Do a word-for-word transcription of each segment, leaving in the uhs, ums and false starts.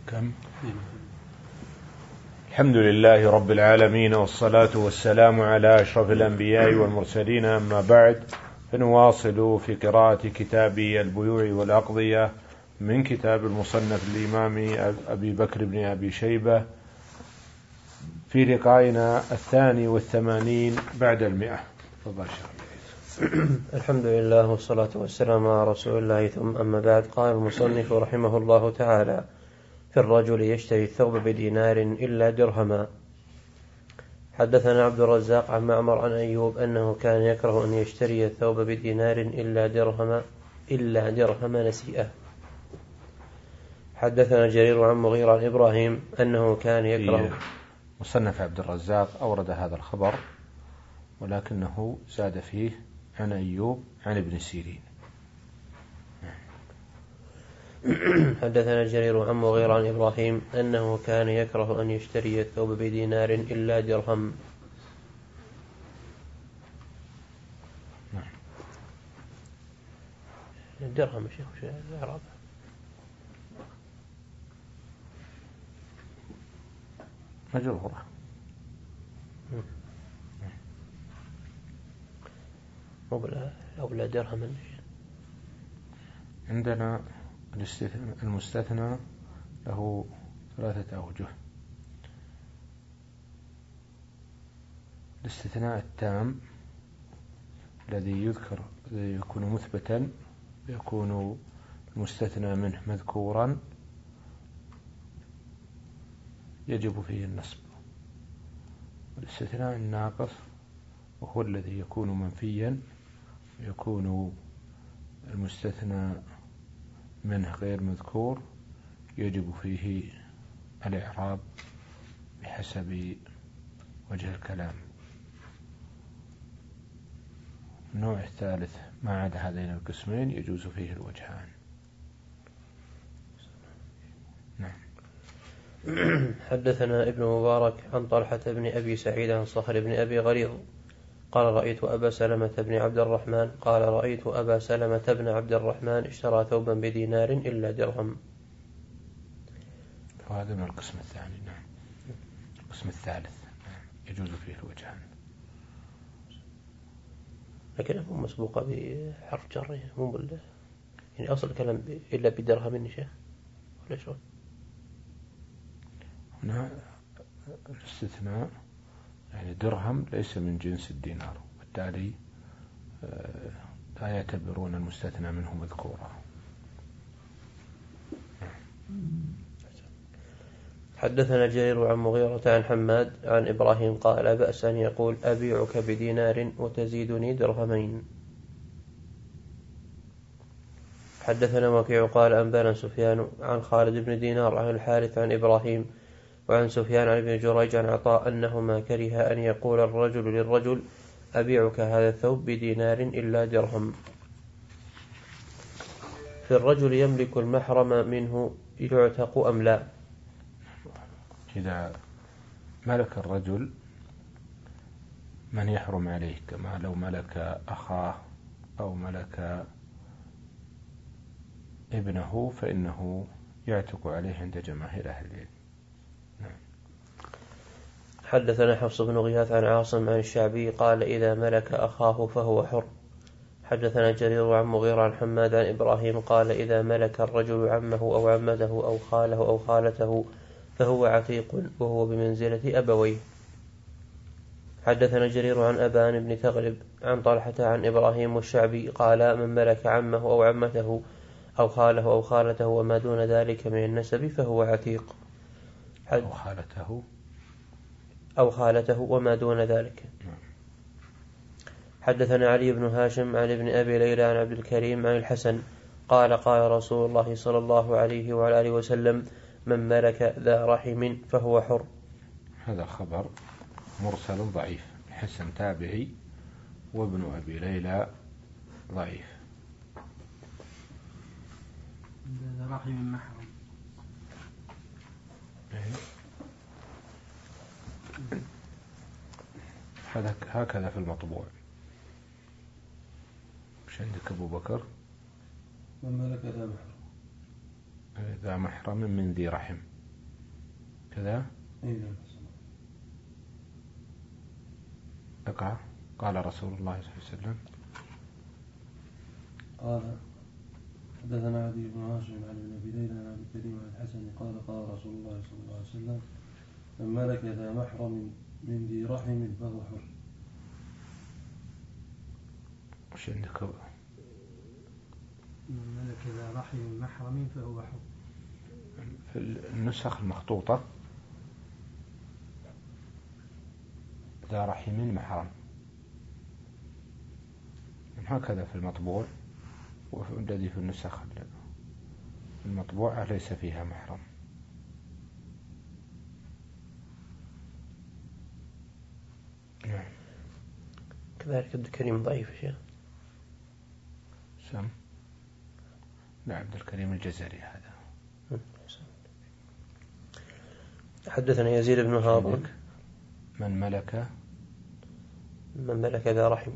كم؟ الحمد لله رب العالمين، والصلاة والسلام على أشرف الأنبياء والمرسلين، أما بعد، فنواصل في قراءة كتاب البيوع والأقضية من كتاب المصنف الإمام أبي بكر بن أبي شيبة في لقائنا الثاني والثمانين بعد المئة. تفضل شيخ. الحمد لله والصلاة والسلام على رسول الله، ثم أما بعد. قال المصنف رحمه الله تعالى: في الرجل يشتري الثوب بدينار إلا درهما. حدثنا عبد الرزاق عن معمر عن أيوب أنه كان يكره أن يشتري الثوب بدينار إلا درهما إلا درهم نسيئة. حدثنا جرير عن مغيرة عن إبراهيم أنه كان يكره. مصنف عبد الرزاق أورد هذا الخبر، ولكنه زاد فيه عن أيوب عن ابن سيرين. حدثنا جرير عن مغيرة عن إبراهيم أنه كان يكره أن يشتري الثوب بدينار إلا درهم. درهم شيخ شيء الإعراب مجرورة. أو لا درهم. عندنا المستثنى له ثلاثة أوجه: الاستثناء التام الذي يذكر الذي يكون مثبتا يكون المستثنى منه مذكورا يجب فيه النصب. والاستثناء الناقص وهو الذي يكون منفيا يكون المستثنى منه غير مذكور يجب فيه الإعراب بحسب وجه الكلام. النوع الثالث ما عدا هذين القسمين يجوز فيه الوجهان. نعم. حدثنا ابن مبارك عن طلحة بن أبي سعيد عن صخر بن أبي غريض قال: رأيت أبا سلمة بن عبد الرحمن قال رأيت أبا سلمة بن عبد الرحمن اشترى ثوبا بدينار إلا درهم. وهذا من القسم الثاني. نعم. القسم الثالث يجوز فيه الوجهان، لكن مو مسبوقة بحرف جر، مو بال يعني أصل الكلام إلا بدرهم يا شيخ ولا شو؟ هنا الاستثناء يعني درهم ليس من جنس الدينار، وبالتالي لا يعتبرون المستثنى منه مذكورا. حدثنا جرير عن مغيرة عن حماد عن إبراهيم قال: لا بأس أن يقول أبيعك بدينار وتزيدني درهمين. حدثنا وكيع قال: أنبانا سفيان عن خالد بن دينار عن الحارث عن إبراهيم وعن سفيان عن ابن جريج عن عطاء أنهما كره أن يقول الرجل للرجل أبيعك هذا الثوب بدينار إلا درهم. في الرجل يملك المحرم منه يعتق أم لا؟ إذا ملك الرجل من يحرم عليه، كما لو ملك أخاه أو ملك ابنه فإنه يعتق عليه عند جماهير أهل العلم. نعم. حدثنا حفص بن غياث عن عاصم عن الشعبي قال: إذا ملك أخاه فهو حر. حدثنا جرير عن مغيرة عن حماد عن إبراهيم قال: إذا ملك الرجل عمه أو عمته أو خاله أو خالته فهو عتيق وهو بمنزلة أبويه. حدثنا جرير عن أبان بن تغلب عن طلحة عن إبراهيم والشعبي قال: من ملك عمه أو عمته أو خاله أو خالته وما دون ذلك من النسب فهو عتيق. أو خالته أو خالته وما دون ذلك. حدثنا علي بن هاشم عن ابن أبي ليلى عن عبد الكريم عن الحسن قال: قال رسول الله صلى الله عليه وعلى آله وسلم: من ملك ذا رحم فهو حر. هذا خبر مرسل ضعيف. الحسن تابعي وابن أبي ليلى ضعيف. ذا رحم محرم. هكذا في المطبوع. مش عندك أبو بكر؟ من ملك ذا محرم ذا محرم من ذي رحم. كذا. اقرأ. قال رسول الله صلى الله عليه وسلم. قال حدثنا عدي بن هاشم عن ابن ابي ليلى عن ابي كريم عن الحسن قال قال رسول الله صلى الله عليه وسلم من ملك ذا محرم من ذي رحم فهو حر. وش عندك؟ من ملك ذا رحم محرم فهو حر. في النسخ المخطوطة ذا رحم محرم، هكذا في المطبوع، والذي في النسخ المطبوعة ليس فيها محرم. نعم. كذلك عبد الكريم ضعيف شيء. سم. لا، عبد الكريم الجزري هذا. حدثنا يزيد بن هارون. من ملك من ملك ذا رحم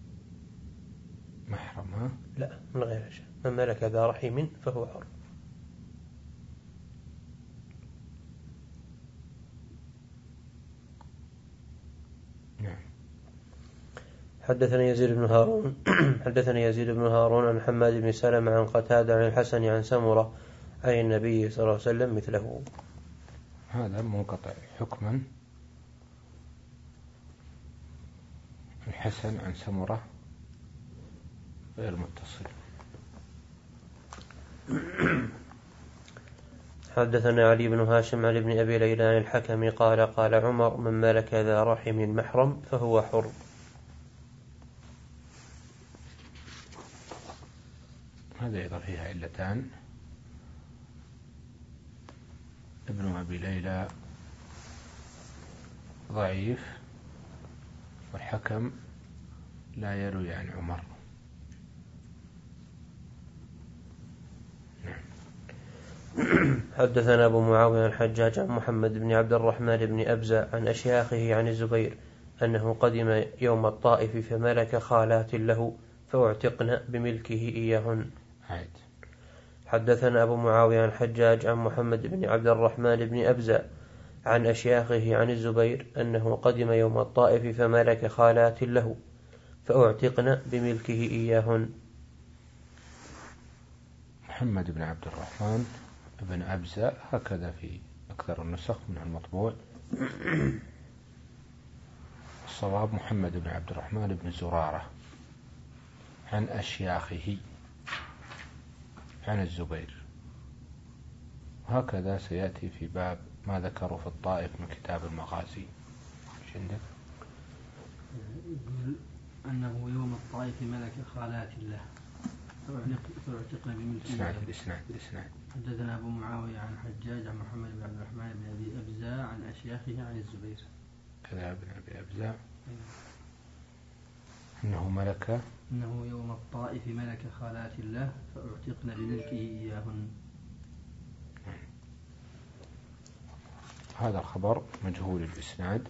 محرم. ها؟ لا، من غير شيء. من ملك ذا رحم فهو حر. نعم. حدثنا يزيد بن هارون حدثنا يزيد بن هارون عن حماد بن سلمة عن قتادة عن الحسن عن سمرة عن النبي صلى الله عليه وسلم مثله. هذا منقطع حكما. الحسن عن سمرة غير متصل. حدثنا علي بن هاشم عن ابن أبي ليلى عن الحكم قال قال عمر من ملك ذا رحم محرم فهو حر. هذا أيضا فيها علتان. ابن أبي ليلى ضعيف، والحكم لا يروي عن عمر. حدثنا أبو معاوية الحجاج عن محمد بن عبد الرحمن بن أبزة عن أشياخه عن الزبير أنه قدم يوم الطائف فملك خالات له فاعتقن بملكه إياهن. عيد. حدثنا أبو معاوية الحجاج عن محمد بن عبد الرحمن بن أبزة عن أشياخه عن الزبير أنه قدم يوم الطائف فملك خالات له فاعتقن بملكه إياهن. محمد بن عبد الرحمن بن أبزة هكذا في أكثر النسخ من المطبوع. الصواب محمد بن عبد الرحمن بن زرارة عن أشياخه عن الزبير، وهكذا سيأتي في باب ما ذكروا في الطائف من كتاب المغازي. ايش عندك؟ يقول أنه يوم الطائف ملك خالات الله فاعتقن بملكه. الإسناد الإسناد الإسناد. حدثنا أبو معاوية عن حجاج عن محمد بن عبد الرحمن بن أبي أبزة عن أشياخه عن الزبير. كذا بن أبي أبزة إنه ملك إنه يوم الطائف ملك خالات الله فاعتقن بملكه إياهن. هذا الخبر مجهول الإسناد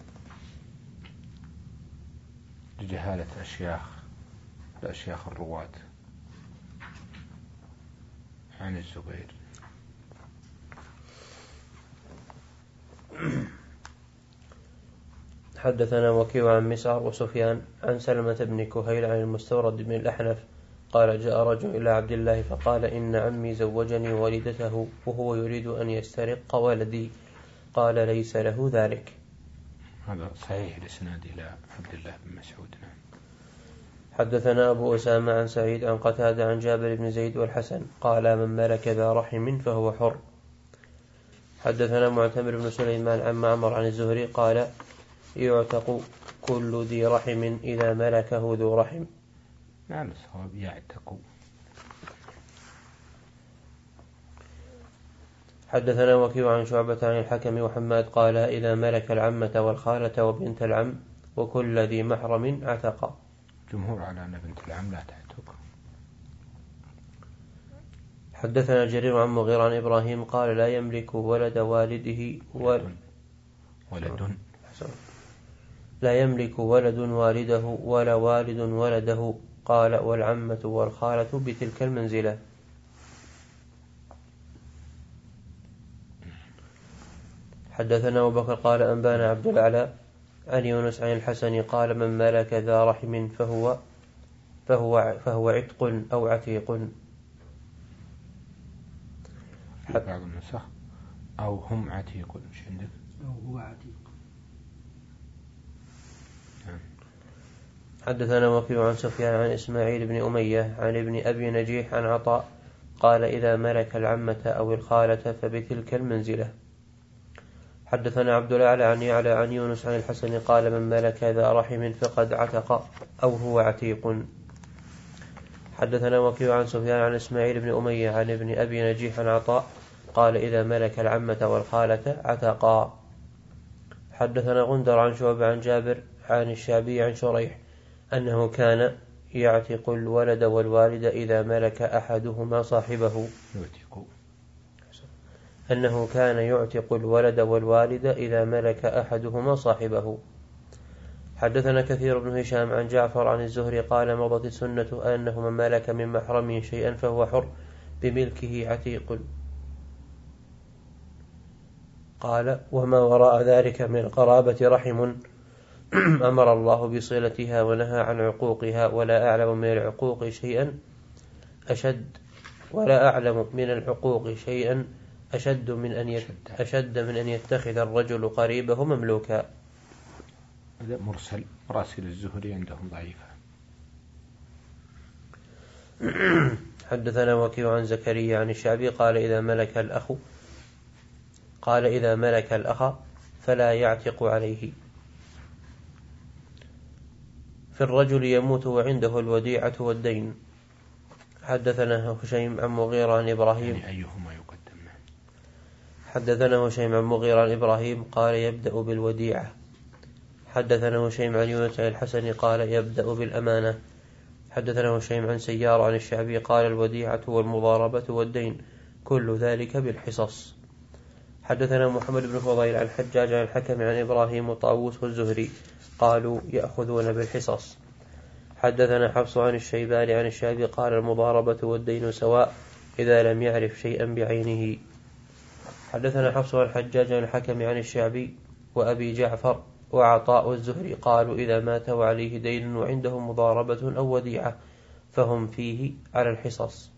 لجهالة أشياخ الأشياخ الرواة عن الزبير. حدثنا وكيع عن مسعر وسفيان عن سلمة بن كهيل عن المستورد بن الأحنف قال جاء رجل إلى عبد الله فقال إن عمي زوجني والدته وهو يريد أن يسترق ولدي، قال ليس له ذلك. هذا صحيح الإسناد إلى عبد الله بن مسعود. حدثنا أبو أسامة عن سعيد عن قتادة عن جابر بن زيد والحسن قال من ملك ذا رحم فهو حر. حدثنا معتمر بن سليمان عن معمر عن الزهري قال يعتق كل ذي رحم إذا ملكه ذو رحم. نعم الصواب يعتق. حدثنا وكيع عن شعبة عن الحكم وحماد قال إذا ملك العمة والخالة وبنت العم وكل ذي محرم عتق. جمهور على أن بنت العم لا تعتق. حدثنا جرير عن مغير عن إبراهيم قال لا يملك ولد والده ولد, ولد. لا يملك ولد والده ولا والد ولده، قال والعمة والخالة بتلك المنزلة. حدثنا أبو بكر قال أنبانا عبد الأعلى عن يونس عن الحسن قال من ملك ذا رحم فهو فهو فهو عتق أو عتيق. في بعض النسخ أو هم عتيق، مش عندك؟ أو هو عتيق. حدثنا وكيع عن سفيان عن إسماعيل بن أمية عن ابن أبي نجيح عن عطاء قال إذا ملك العمة أو الخالة فبتلك المنزلة. حدثنا عبد الأعلى عن يعلى عن يونس عن الحسن قال من ملك ذا رحم فقد عتق أو هو عتيق. حدثنا وكيع عن سفيان عن إسماعيل بن أمية عن ابن أبي نجيح عن عطاء قال إذا ملك العمة والخالة عتقا. حدثنا غندر عن شعبة عن جابر عن الشعبي عن شريح أنه كان يعتق الولد والوالد إذا ملك أحدهما صاحبه أنه كان يعتق الولد والوالد إذا ملك أحدهما صاحبه. حدثنا كثير بن هشام عن جعفر عن الزهري قال مضت السنة أنه من ملك من محرمه شيئا فهو حر بملكه عتيق. قال وما وراء ذلك من القرابة رحم أمر الله بصلتها ونهى عن عقوقها ولا أعلم من العقوق شيئا أشد ولا أعلم من العقوق شيئا أشد من أن أشد من أن يتخذ الرجل قريبه مملوكا. هذا مرسل، مراسل الزهري عندهم ضعيفة. حدثنا وكيع عن زكريا عن الشعبي قال إذا ملك الأخ قال إذا ملك الأخ فلا يعتق عليه. في الرجل يموت وعنده الوديعة والدين. حدثنا هشيم عن مغيرة عن إبراهيم يعني أيهما يقدم؟ حدثنا هشيم عن مغيرة عن إبراهيم قال يبدأ بالوديعة. حدثنا هشيم عن يونس عن الحسن قال يبدأ بالأمانة. حدثنا هشيم عن سيار عن الشعبي قال الوديعة والمضاربة والدين كل ذلك بالحصص. حدثنا محمد بن فضيل عن حجاج عن الحكم عن إبراهيم وطاووس والزهري قالوا يأخذون بالحصص. حدثنا حفص عن الشيباني عن الشعبي قال المضاربة والدين سواء إذا لم يعرف شيئا بعينه. حدثنا حفص عن الحجاج عن الحكم عن الشعبي وأبي جعفر وعطاء والزهري قالوا إذا مات وعليه دين وعنده مضاربة أو وديعة فهم فيه على الحصص.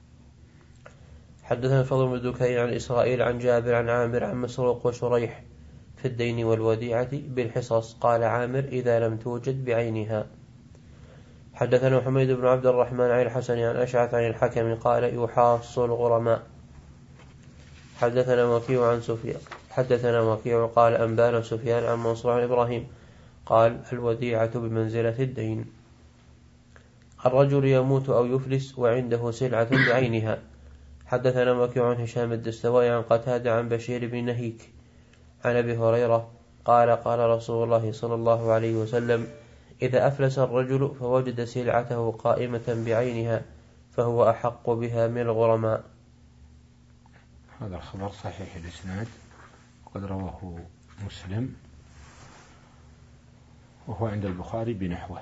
حدثنا الفضل بن دكين عن إسرائيل عن جابر عن عامر عن مسروق وشريح في الدين والوديعة بالحصص قال عامر إذا لم توجد بعينها. حدثنا حميد بن عبد الرحمن عن الحسن عن أشعث عن الحكم قال يحاص الغرماء. حدثنا وكيع عن سفيان حدثنا وكيع قال أنبانا سفيان عن منصور عن إبراهيم قال الوديعة بمنزلة الدين. الرجل يموت أو يفلس وعنده سلعة بعينها. حدثنا وكيع عن هشام الدستوائي عن قتادة عن بشير بن نهيك عن أبي هريرة قال قال رسول الله صلى الله عليه وسلم إذا أفلس الرجل فوجد سلعته قائمة بعينها فهو أحق بها من الغرماء. هذا الخبر صحيح الإسناد وقد رواه مسلم وهو عند البخاري بنحوه.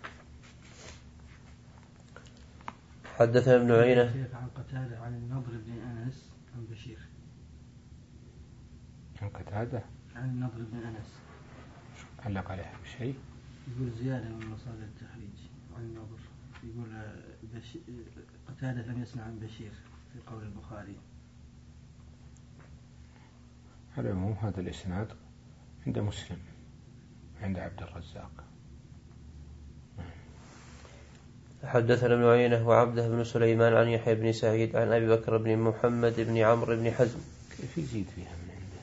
حدثنا ابن عيينة عن قتادة عن النضر بن أنس عن بشير. عن قتادة عن النضر بن أنس علق عليه بشيء. يقول زيادة من مصادر التخريج عن النضر. يقول بشي... قتادة لم يسمع عن بشير في قول البخاري. على العموم هذا الإسناد عند مسلم عند عبد الرزاق. حدثنا ابن عيينة وعبده بن سليمان عن يحيى بن سعيد عن أبي بكر بن محمد بن عمرو بن حزم. كيف يزيد فيها من عنده؟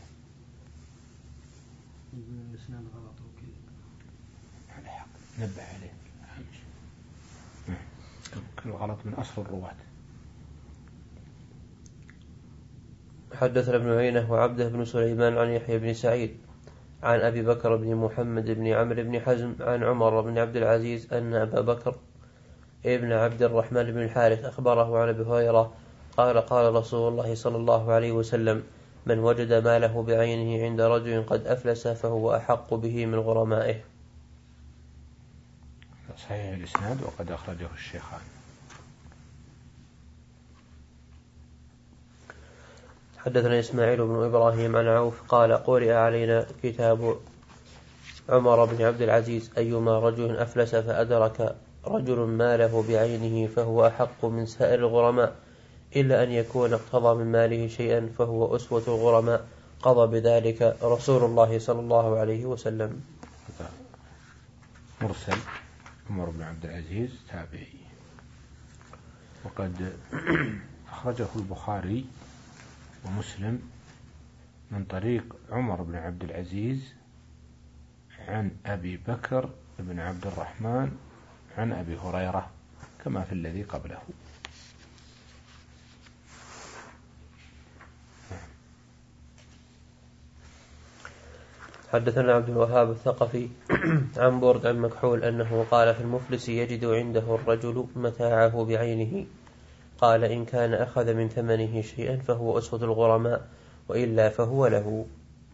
يقول الإسناد غلط وكذا. على حق نبه عليه كل غلط من أصل الرواة. حدثنا ابن عيينة وعبده بن سليمان عن يحيى بن سعيد عن أبي بكر بن محمد بن عمرو بن حزم عن عمر بن عبد العزيز أن أبا بكر ابن عبد الرحمن بن الحارث أخبره عن أبي هريرة قال قال رسول الله صلى الله عليه وسلم من وجد ماله بعينه عند رجل قد أفلس فهو أحق به من غرمائه. صحيح الإسناد وقد أخرجه الشيخان. حدثنا إسماعيل بن إبراهيم عن عوف قال قرئ علينا كتاب عمر بن عبد العزيز أيما رجل أفلس فأدرك رجل ماله بعينه فهو أحق من سائر الغرماء إلا أن يكون اقتضى من ماله شيئا فهو أسوة الغرماء قضى بذلك رسول الله صلى الله عليه وسلم. مرسل عمر بن عبد العزيز تابعي، وقد أخرجه البخاري ومسلم من طريق عمر بن عبد العزيز عن أبي بكر بن عبد الرحمن عن أبي هريرة كما في الذي قبله. حدثنا عبد الوهاب الثقفي عن برد عن مكحول أنه قال في المفلس يجد عنده الرجل متاعه بعينه، قال إن كان أخذ من ثمنه شيئا فهو أسوة الغرماء وإلا فهو له.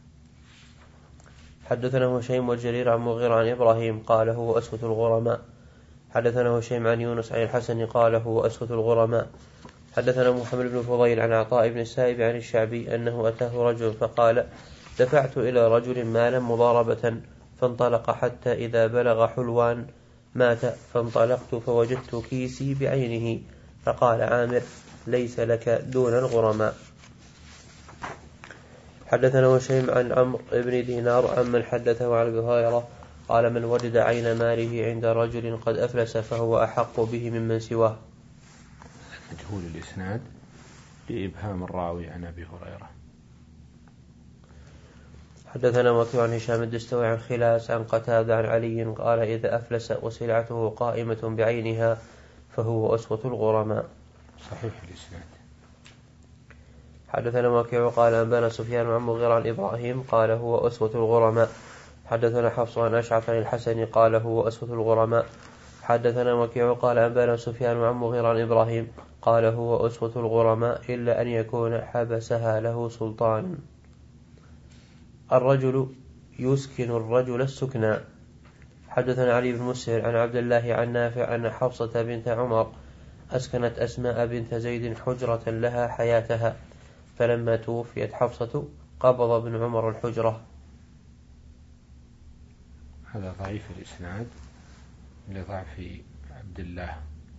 حدثنا هشيم والجرير عن مغيرة عن إبراهيم قال هو أسوة الغرماء. حدثنا هشيم عن يونس عن الحسن قال هو أسوة الغرماء. حدثنا محمد بن فضيل عن عطاء بن السائب عن الشعبي أنه أتاه رجل فقال دفعت إلى رجل مالا مضاربة فانطلق حتى إذا بلغ حلوان مات فانطلقت فوجدت كيسي بعينه، فقال عامر ليس لك دون الغرماء. حدثنا هشيم عن عمرو بن دينار عمن حدثه عن أبي هريرة قال من وجد عين ماله عند رجل قد أفلس فهو أحق به ممن سواه. مجهول الإسناد لإبهام الراوي عن أبي هريرة. حدثنا وكيع عن هشام الدستوي عن خلاس عن قتادة عن علي قال إذا أفلس وسلعته قائمة بعينها فهو أسوة الغرماء. صحيح الإسناد. حدثنا وكيع قال أنبانا سفيان عن مغيرة عن إبراهيم قال هو أسوة الغرماء. حدثنا حفص عن أشعث عن الحسن قال هو أسوة الغرماء. حدثنا وكيع قال أنبانا سفيان عن مغيرة عن إبراهيم قال هو أسوة الغرماء إلا أن يكون حبسها له سلطان. الرجل يسكن الرجل السكنى. حدثنا علي بن مسهر عن عبد الله عن نافع أن حفصة بنت عمر أسكنت أسماء بنت زيد حجرة لها حياتها، فلما توفيت حفصة قبض ابن عمر الحجرة. هذا ضعيف الإسناد لضعف عبد الله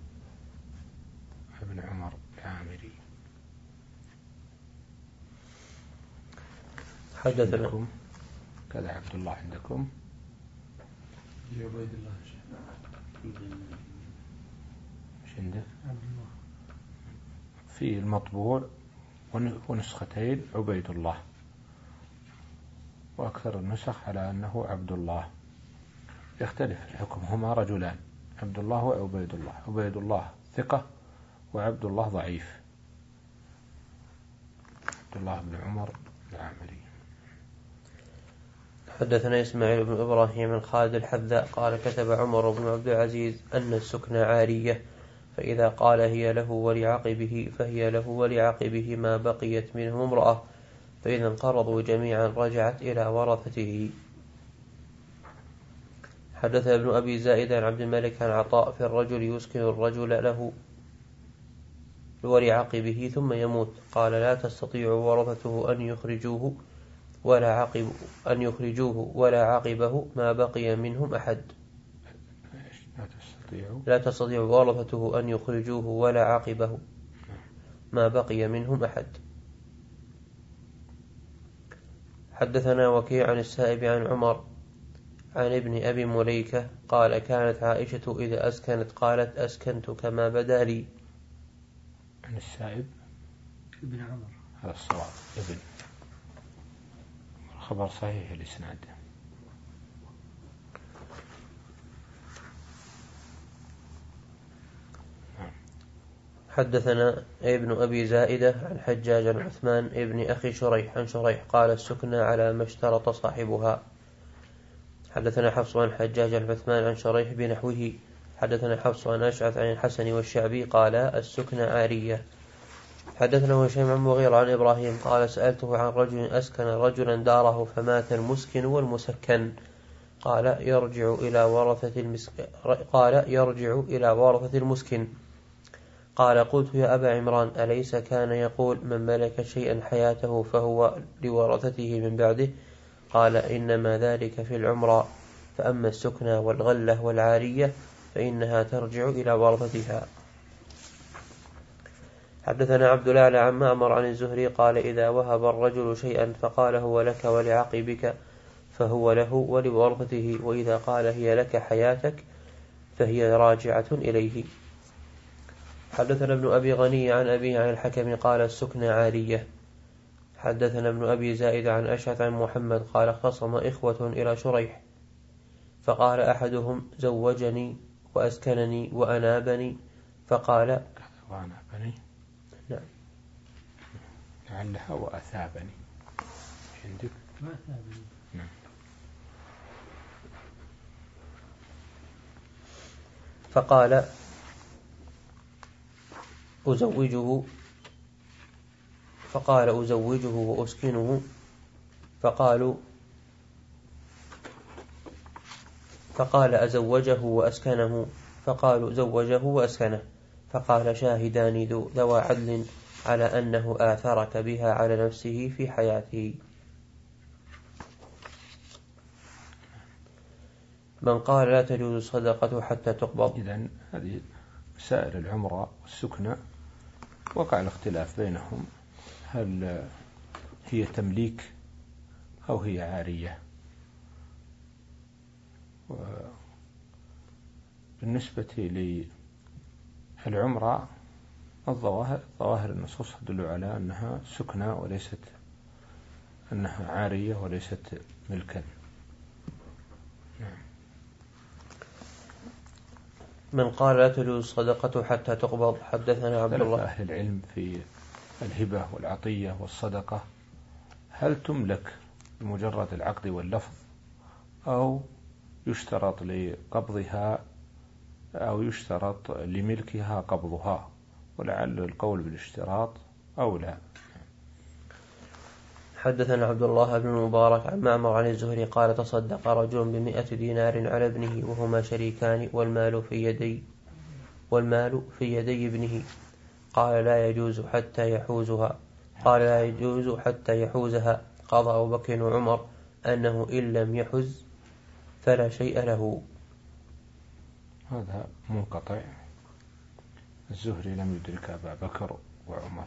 بن عمر العامري. حدثنا كذا عبد الله عندكم عبيد الله مش عندك في المطبوع ونسختين عبيد الله، وأكثر النسخ على أنه عبد الله، يختلف الحكم، هما رجلان عبد الله وعبيد الله، عبيد الله ثقة وعبد الله ضعيف. عبد الله بن عمر العامري. حدثنا إسماعيل بن إبراهيم من خالد الحذاء قال كتب عمر بن عبد العزيز أن السكن عارية، فإذا قال هي له ولعقبه فهي له ولعقبه ما بقيت منه امرأة، فإذا انقرضوا جميعا رجعت إلى ورثته. حدث ابن أبي زائد عن عبد الملك عن عطاء في الرجل يسكن الرجل له ولعقبه ثم يموت، قال لا تستطيع ورثته أن يخرجوه ولا عقب أن يخرجوه ولا عقبه ما بقي منهم أحد. لا تستطيع لا تستطيع ورثته أن يخرجوه ولا عقبه ما بقي منهم أحد. حدثنا وكيع عن السائب عن عمر عن ابن أبي مليكة قال كانت عائشة إذا أسكنت قالت أسكنت كما بدا لي. عن السائب ابن عمر هذا الصواب ابن خبر صحيح الإسناد. حدثنا ابن أبي زائدة عن حجاج عن عثمان ابن أخي شريح عن شريح قال السكنى على ما اشترط صاحبها. حدثنا حفص عن حجاج عن عثمان عن شريح بنحوه. حدثنا حفص عن أشعث عن الحسن والشعبي قال السكنى عارية. حدثنا هشام عن مغيرة عن إبراهيم قال سألته عن رجل أسكن رجلا داره فمات المسكن والمسكن، قال يرجع إلى ورثة المسكن قال يرجع إلى ورثة المسكن، قال قلت يا أبا عمران أليس كان يقول من ملك شيئا حياته فهو لورثته من بعده؟ قال إنما ذلك في العمرة، فأما السكنى والغلة والعارية فإنها ترجع إلى ورثتها. حدثنا عبد الأعلى عن معمر عن الزهري قال إذا وهب الرجل شيئا فقال هو لك ولعقبك فهو له ولورثته، وإذا قال هي لك حياتك فهي راجعة إليه. حدثنا ابن أبي غني عن أبيه عن الحكم قال السكنى عارية. حدثنا ابن أبي زائد عن أشعث عن محمد قال اختصم إخوة إلى شريح فقال أحدهم زوجني وأسكنني وأنابني، فقال وأنابني نعم لعلها وأثابني عندك ما أثابني نعم. فقال أزوجه فقال أزوجه وأسكنه، فقالوا فقال أزوجه وأسكنه، فقالوا زوجه وأسكنه، فقال شاهدان ذوى عدل على أنه آثرك بها على نفسه في حياته. من قال لا تجوز الصدقة حتى تقبض. إذن هذه مسائل العمرة والسكنى وقع الاختلاف بينهم، هل هي تمليك أو هي عارية؟ بالنسبة للعمرة الظواهر ظواهر النصوص تدل على أنها سكنى وليست أنها عارية وليست ملكا. نعم. من قال لا تجوز الصدقة حتى تقبض. حدثنا عبد الله. أهل العلم في الهبة والعطية والصدقة هل تملك بمجرد العقد واللفظ أو يشترط لقبضها أو يشترط لملكها قبضها، ولعل القول بالاشتراط أو لا. حدثنا عبد الله بن المبارك عن معمر عن الزهري قال تصدق رجل بمئة دينار على ابنه وهما شريكان والمال في يدي والمال في يدي ابنه، قال لا يجوز حتى يحوزها قال لا يجوز حتى يحوزها. قضى أبو بكر وعمر أنه إن لم يحز فلا شيء له. هذا منقطع، الزهري لم يدرك أبا بكر وعمر.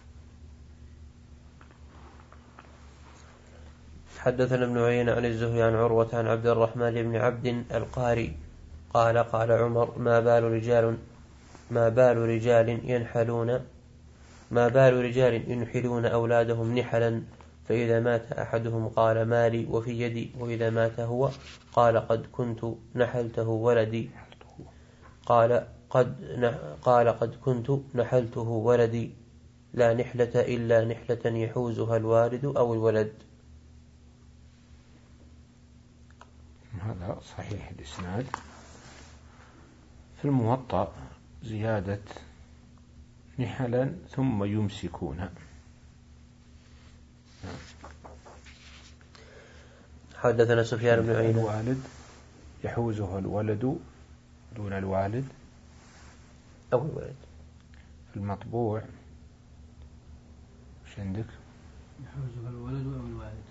حدثنا ابن عيينة عن الزهري عن عروة عن عبد الرحمن بن عبد القاري قال قال عمر ما بال رجال ما بال رجال ينحلون ما بال رجال ينحلون أولادهم نحلا، فإذا مات أحدهم قال مالي وفي يدي، وإذا مات هو قال قد كنت نحلته ولدي قال قد قال قد كنت نحلته ولدي، لا نحلة إلا نحلة يحوزها الوالد أو الولد. هذا صحيح الإسناد. في الموطأ زيادة نحلا ثم يمسكون. حدثنا سفيان بن عيينة. الوالد يحوزها الولد دون الوالد أو الولد. المطبوع وش عندك؟ يحوزها الولد أو الوالد.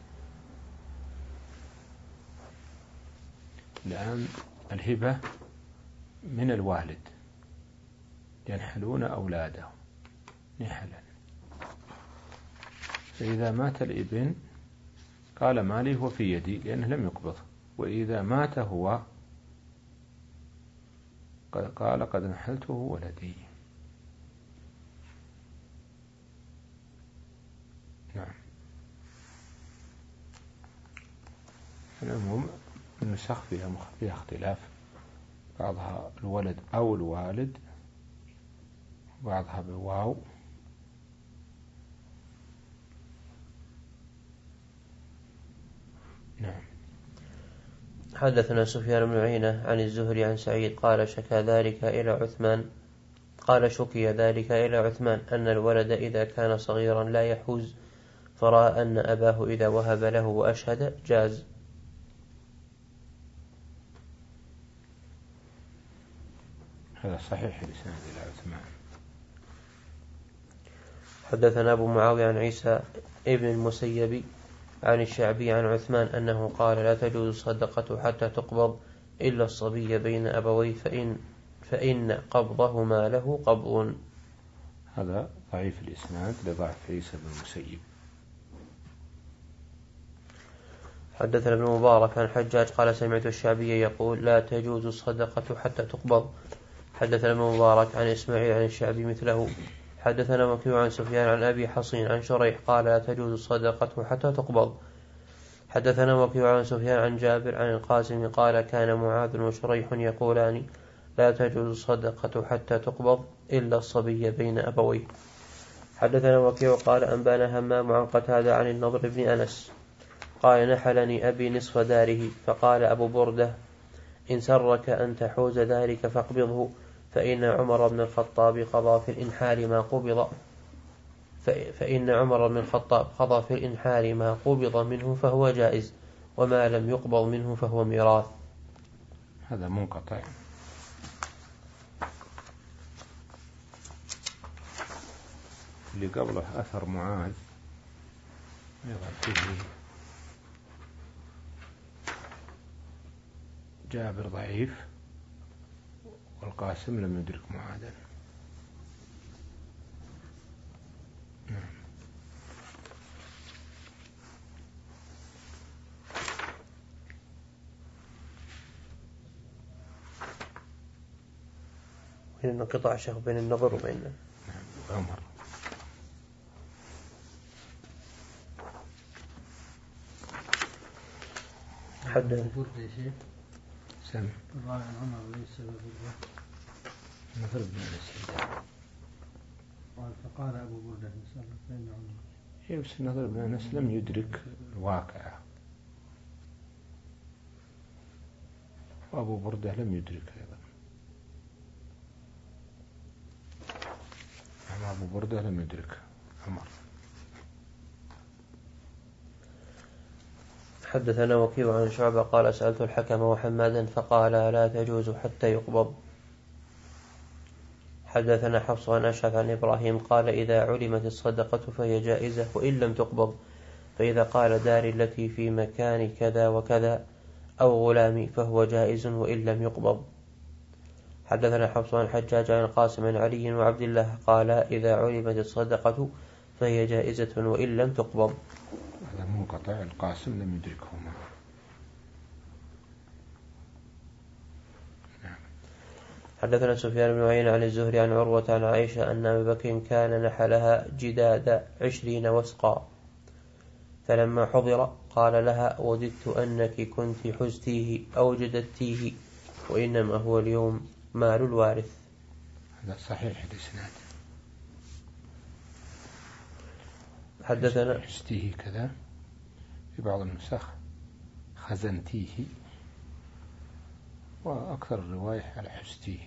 الآن الهبة من الوالد ينحلون أولادهم نحلا، فإذا مات الابن قال مالي هو في يدي لأنه لم يقبض، وإذا مات هو قال قد نحلته ولدي. نعم. العموم النسخ فيها فيها اختلاف، بعضها الولد أو الوالد، بعضها بواو. نعم. حدثنا سفيان بن عيينة عن الزهري عن سعيد قال شكى ذلك إلى عثمان قال شكي ذلك إلى عثمان أن الولد إذا كان صغيرا لا يحوز، فرأى أن أباه إذا وهب له وأشهد جاز. هذا صحيح الإسناد إلى عثمان. حدثنا أبو معاوية عن عيسى ابن المسيب عن الشعبي عن عثمان أنه قال لا تجوز الصدقة حتى تقبض إلا الصبي بين أبويه فإن, فإن قبضهما له قبض. هذا ضعيف الإسناد لضعف عيسى بن المسيب. حدثنا ابن مبارك عن حجاج قال سمعت الشعبي يقول لا تجوز الصدقة حتى تقبض. حدثنا ابن مبارك عن إسماعيل عن الشعبي مثله. حدثنا وكيع عن سفيان عن أبي حصين عن شريح قال لا تجوز الصدقة حتى تقبض. حدثنا وكيع عن سفيان عن جابر عن القاسم قال كان معاذ وشريح يقولان لا تجوز الصدقة حتى تقبض إلا الصبي بين أبويه. حدثنا وكيع قال أنبانا همام عن قتادة عن النضر بن أنس قال نحلني أبي نصف داره فقال أبو بردة إن سرك أن تحوز ذلك فاقبضه فإن عمر بن الخطاب قضى في الإنحال ما قبض فإن عمر بن الخطاب قضى في الإنحال ما قبض منه فهو جائز وما لم يقبض منه فهو ميراث. هذا منقطع. اللي قبله أثر معاذ أيضا فيه جابر ضعيف والقاسم لم يدرك معاذا. هنا انقطاع شيخ بين النظر وبين عمر. حدث سمع الراعي عن عمر ليس سبب نفر بن أنس قال فقال أبو بردة فإن عمر هي بس النظر بن أنس لم يدرك الواقع وأبو بردة لم يدرك أيضا. أبو بردة لم يدرك عمر. حدثنا وكيع عن شعبة قال سألت الحكم وحمادا فقال لا تجوز حتى يقبض. حدثنا حفص عن أشعث عن إبراهيم قال إذا علمت الصدقة فهي جائزة وإن لم تقبض فإذا قال داري التي في مكان كذا وكذا أو غلامي فهو جائز وإن لم يقبض. حدثنا حفص عن حجاج عن القاسم عن علي وعبد الله قال إذا علمت الصدقة فهي جائزة وإن لم تقبض. هذا منقطع. القاسم لم يدركهما. نعم. حدثنا سفيان بن عيينة عن الزهري عن عروة عن عائشة أن أبا بكر كان نحلها جداد عشرين وسقا فلما حضر قال لها وددت أنك كنت حزتيه أو جددتيه وإنما هو اليوم مال الوارث. هذا صحيح الإسناد. حدثنا حزتيه كذا في بعض النسخ خزنتيه وأكثر الرواية على حزتيه.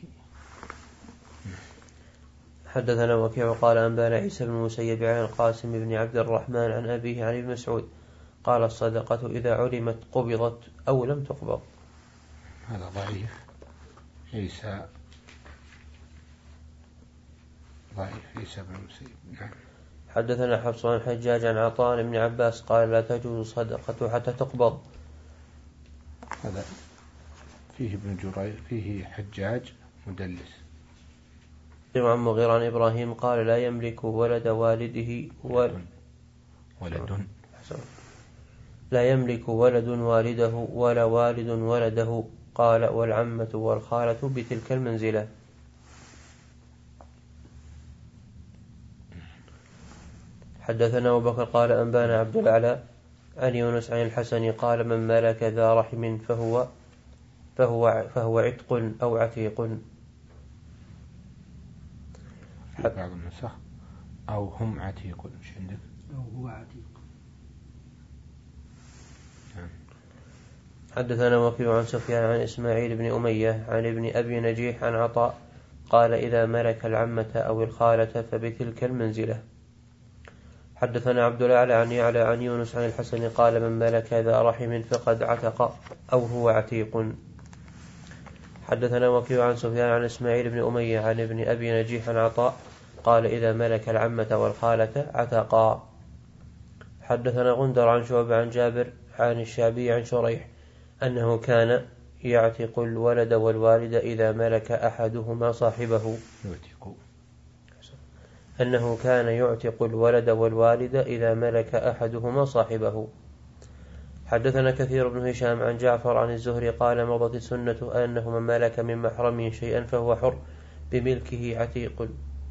حدثنا وكيع قال أنبانا عيسى بن المسيب عن القاسم بن عبد الرحمن عن أبيه عن ابن مسعود قال الصدقة إذا علمت قبضت أو لم تقبض. هذا ضعيف. عيسى ضعيف عيسى بن المسيب. نعم. حدثنا حفص عن حجاج عن عطاء بن عباس قال لا تجوز الصدقة حتى تقبض. هذا فيه ابن جريج فيه حجاج مدلس. عن مغيرة عن إبراهيم قال لا يملك ولد والده ولد ولد لا يملك ولد والده ولا والد ولده قال والعمة والخالة بتلك المنزلة. حدثنا أبو بكر قال أنبانا عبد الأعلى عن يونس عن الحسن قال من ملك ذا رحم فهو فهو فهو عتق أو عتيق. في بعض النسخ أو هم عتيق. مش عندك؟ أو هو عتيق. حدثنا وكيع عن سفيان عن إسماعيل بن أمية عن ابن أبي نجيح عن عطاء قال إذا ملك العمة أو الخالة فبتلك المنزلة. حدثنا عبد الأعلى عن يعلى عن يونس عن الحسن قال من ملك ذا رحم فقد عتق أو هو عتيق. حدثنا وكيع عن سفيان عن إسماعيل بن أمية عن ابن أبي نجيح عن عطاء قال إذا ملك العمة والخالة عتقا. حدثنا غندر عن شعبة عن جابر عن الشعبي عن شريح أنه كان يعتق الولد والوالد إذا ملك أحدهما صاحبه أنه كان يعتق الولد والوالد إذا ملك أحدهما صاحبه. حدثنا كثير بن هشام عن جعفر عن الزهري قال مضت السنة أنه من ملك من محرمه شيئا فهو حر بملكه عتيق.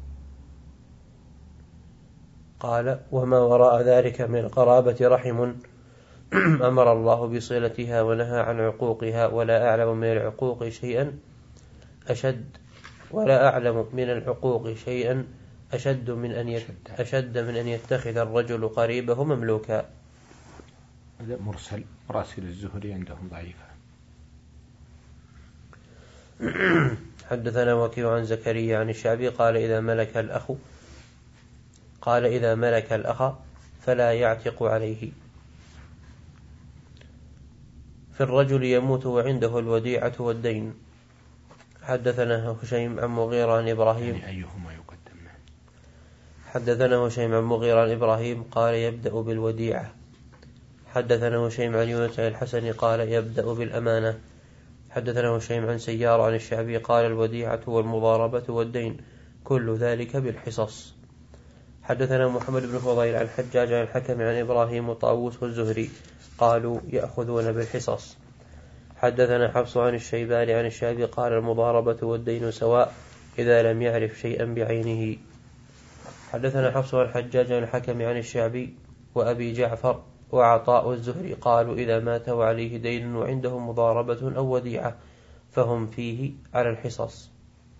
قال وما وراء ذلك من قرابة رحم أمر الله بصلتها ونهى عن عقوقها ولا أعلم من العقوق شيئا أشد ولا أعلم من العقوق شيئا أشد من أن أشد من أن يتخذ الرجل قريبه مملوكا. هذا مرسل، مراسل الزهري عندهم ضعيفة. حدثنا وكيع عن زكريا عن الشعبي قال إذا ملك الأخ قال إذا ملك الأخ فلا يعتق عليه. في الرجل يموت وعنده الوديعة والدين. حدثنا هشيم عن مغيرة عن إبراهيم يعني أيهما يقدم؟ حدثنا هشيم عن مغيرة عن إبراهيم قال يبدأ بالوديعة. حدثنا هشيم عن يونس عن الحسن قال يبدأ بالأمانة. حدثنا هشيم عن سيار عن الشعبي قال الوديعة والمضاربة والدين كل ذلك بالحصص. حدثنا محمد بن فضيل عن حجاج عن الحكم عن إبراهيم وطاووس والزهري قالوا يأخذون بالحصص. حدثنا حفص عن الشيباني عن الشعبي قال المضاربة والدين سواء إذا لم يعرف شيئا بعينه. حدثنا حفص عن الحجاج عن الحكم عن الشعبي وأبي جعفر وعطاء الزهري قالوا إذا مات وعليه دين وعنده مضاربة أو وديعة فهم فيه على الحصص.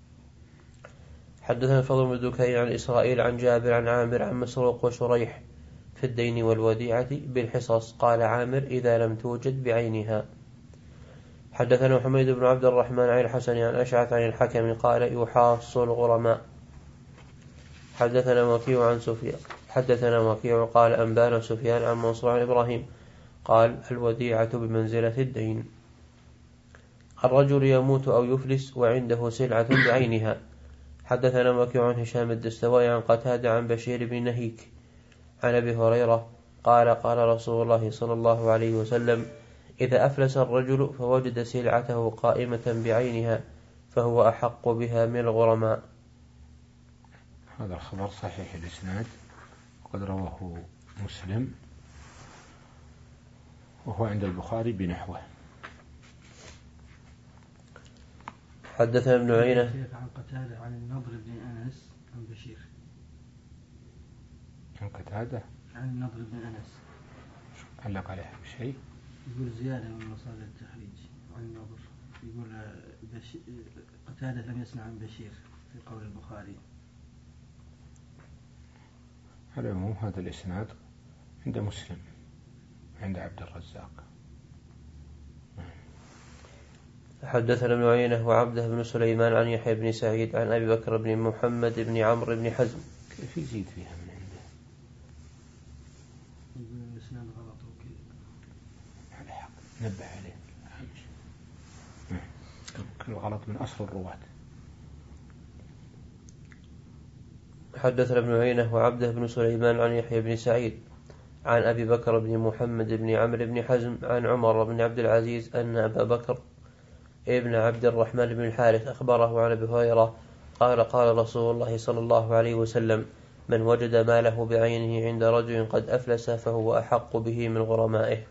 حدثنا الفضل بن دكين عن إسرائيل عن جابر عن عامر عن مسروق وشريح في الدين والوديعة بالحصص. قال عامر إذا لم توجد بعينها. حدثنا محمد بن عبد الرحمن عن الحسن عن أشعث عن الحكم قال يحاص الغرماء. حدثنا وكيع عن سفيان حدثنا وكيع قال أنبانا سفيان عن منصور عن إبراهيم قال الوديعة بمنزلة الدين. الرجل يموت أو يفلس وعنده سلعة بعينها. حدثنا وكيع عن هشام الدستوائي عن قتادة عن بشير بن نهيك عن أبي هريرة قال قال رسول الله صلى الله عليه وسلم إذا أفلس الرجل فوجد سلعته قائمة بعينها فهو أحق بها من الغرماء. هذا الخبر صحيح الإسناد وقد رواه مسلم وهو عند البخاري بنحوه. حدثنا ابن عيينة عن قتادة عن النضر بن أنس عن بشير عن قتادة عن النضر بن أنس علق عليه بشيء يقول زيادة من مصادر التخريج عن النضر يقول بشي... قتادة لم يسمع عن بشير في قول البخاري. على العموم هذا الإسناد عند مسلم عند عبد الرزاق. حدثنا ابن عيينة وعبده بن سليمان عن يحيى بن سعيد عن أبي بكر بن محمد بن عمرو بن حزم. كيف يزيد فيها من عنده؟ يقول الإسناد غلط وكذا. هذا حق نبه عليه كل غلط من أصل الرواة. حدثنا ابن عيينة وعبده بن سليمان عن يحيى بن سعيد عن أبي بكر بن محمد بن عمرو بن حزم عن عمر بن عبد العزيز أن أبا بكر ابن عبد الرحمن بن الحارث أخبره عن أبي هريرة قال قال رسول الله صلى الله عليه وسلم من وجد ماله بعينه عند رجل قد أفلس فهو أحق به من غرمائه.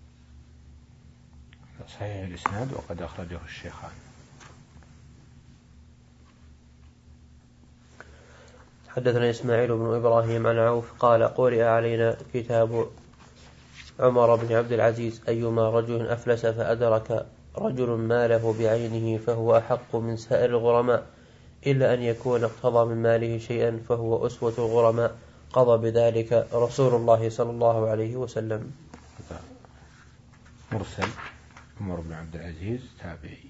صحيح الإسناد وقد أخرجه الشيخان. حدثنا إسماعيل بن إبراهيم عن عوف قال قرئ علينا كتاب عمر بن عبد العزيز أيما رجل أفلس فأدرك رجل ماله بعينه فهو أحق من سائر الغرماء إلا أن يكون اقتضى من ماله شيئا فهو أسوة الغرماء قضى بذلك رسول الله صلى الله عليه وسلم. مرسل عمر بن عبد العزيز تابعي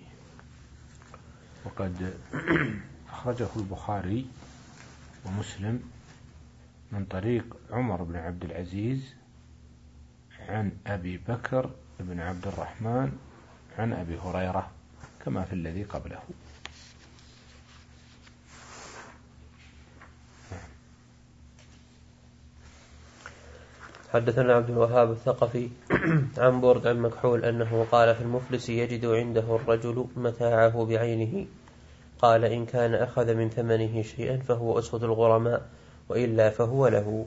وقد أخرجه البخاري ومسلم من طريق عمر بن عبد العزيز عن أبي بكر بن عبد الرحمن عن أبي هريرة كما في الذي قبله. حدثنا عبد الوهاب الثقفي عن برد عن مكحول أنه قال في المفلس يجد عنده الرجل متاعه بعينه، قال إن كان أخذ من ثمنه شيئا فهو أسود الغرماء وإلا فهو له.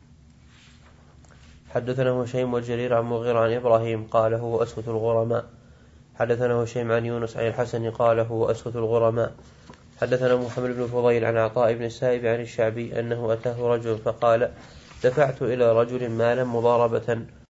حدثنا هشيم والجرير عن مغيرة عن إبراهيم قال هو أسود الغرماء. حدثنا هشيم عن يونس عن الحسن قال هو أسود الغرماء. حدثنا محمد بن فضيل عن عطاء بن السائب عن الشعبي أنه أتاه رجل فقال دفعت إلى رجل مالا مضاربة